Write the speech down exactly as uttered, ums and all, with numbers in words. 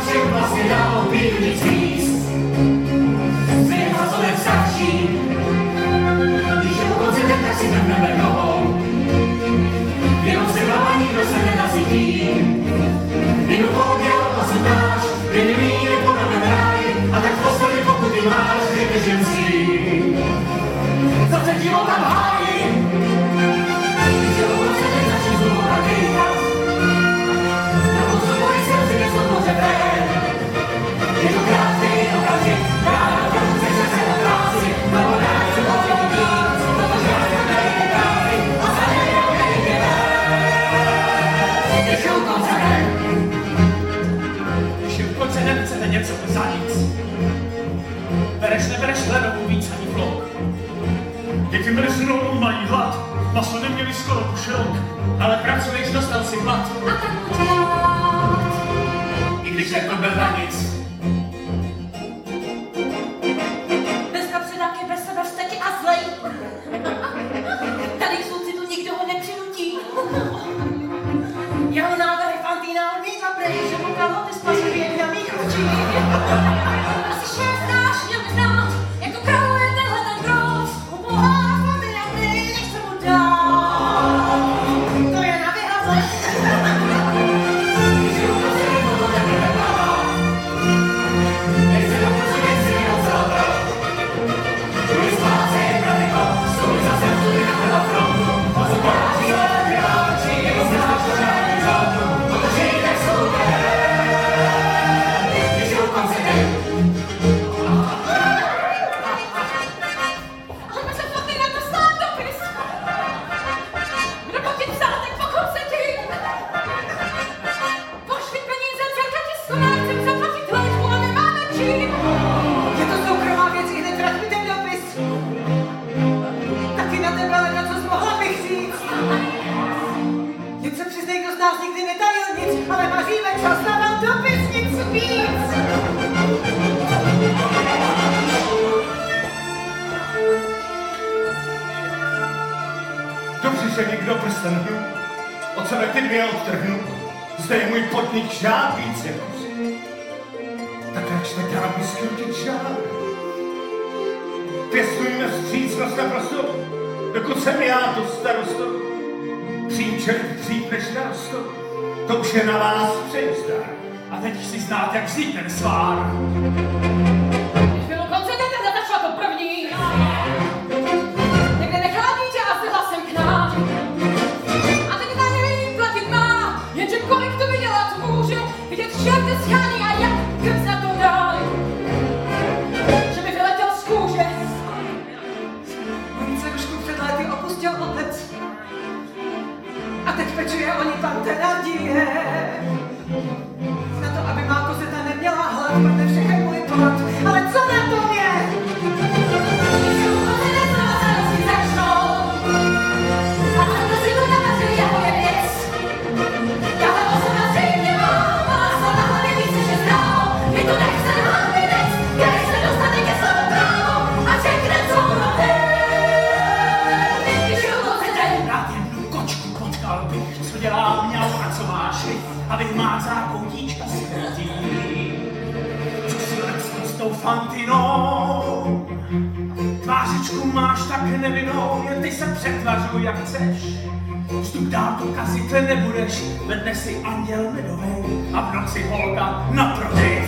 všem vlastně dalo být nic víc. Zvěděl, co nestačí, když je u konce ten, tak si trhneme nohou. Jenom se hlava nikdo se nenasytí. Vinu poměl a sudáš, viny míry podle ráj, a tak v poslední pokud ty máš, je ženský. Zase života v háji, když je u konce ten, začí znovu nadýchat. Na koncu boji se rozvědět slovo ven. Je to krásný okamžik, ráda průce se se na práci, na vodách se může být, protože já jsem nejde práci, a za nejde nejde ven. Když je u konce den, když je u konce den, chcete něco za nic. Bereš, nebereš hledovou víc ani vlog. Děti mrznou, mají hlad, maso neměli skoro pušelok, ale pracuješ, dostal si hlad. A tak udělat. I když je to bez na nic. Bez kapředáky, bez sebe vzteky a zlej. Tady jsou si tu nikdo ho nepřinutí. Jeho návrhy Fantína odmítla prej, že mu kalhoty spasili jen na mých očích. Asi šéf náš měl by znát, jako králuje tenhle ten grot. Ubohá Fantína prej, než se mu dá. To je na vyhraze. když je u konce den, to teprve dává. Nechce na konci věci jenom záda. Tvůj spáce je pravidlo, stůj zase vstudy na hledá frontu. A co poráží se vyráčí, jako znáš to žádný řádu, protože jinak jsou ven. Když je u konce den, Ale my se Fantína dostala dopis. Kdo po ti psal, tak pokud se ti. Pošli peníze, dcerka ti skoná, chcem zaplatit léčbu a nemáme čím. Je to soukromá věc, i hned vrať mi ten dopis. Taky na tebe ledna, co jsi mohla bych říct. Jen se přiznej, kdo z nás nikdy netajil nic, ale maříme čas na vám dopis, nic víc. Dobře, že někdo prsten hnu, od sebe ty dvě odtrhnu, zde je můj podnik žád víc jako si. Tak rač netrápí skrutit žád. Pěstujme vstřícnost a prostor, dokud jsem já tu starostu. Příčet dřív než narostou, to už je na vás přejistá. A teď si znát, jak vzít ten svár. Když byl konce den, začala to první. Někde nechala dítě a zvedla jsem k nám. A teď na něj platit má, jenže kolik to vydělat může, vidět čerty schání a jak krv na to dá. Že by vyletěl z kůže. Mojí dcerušku před lety opustil otec. A teď pečuje o ní pan Thénardier. Na to, aby má kozeta neměla hlad, protože všechny můj plat. Ale co na tom je? Když jsou kozené znova starosti začnou. A to si to navařil jako je věc. Tahle osoba zřejmě má, má slova hlavě více, že znám. Je to nechce hlavný věc, který se dostane ke slovu právu a řekne, co mu když jsou kozené. Rád jednu kočku potkal bych, co dělá mňau a co máš vy, a vyhmázá koutíčka smrtí. Co si lepší s tou Fantinou? Tvářičku máš tak nevinnou, jen ty se přetvařuj, jak chceš. Vstup dál to kazit nebudeš, ve dne si anděl medovej a v noci holka na prodej.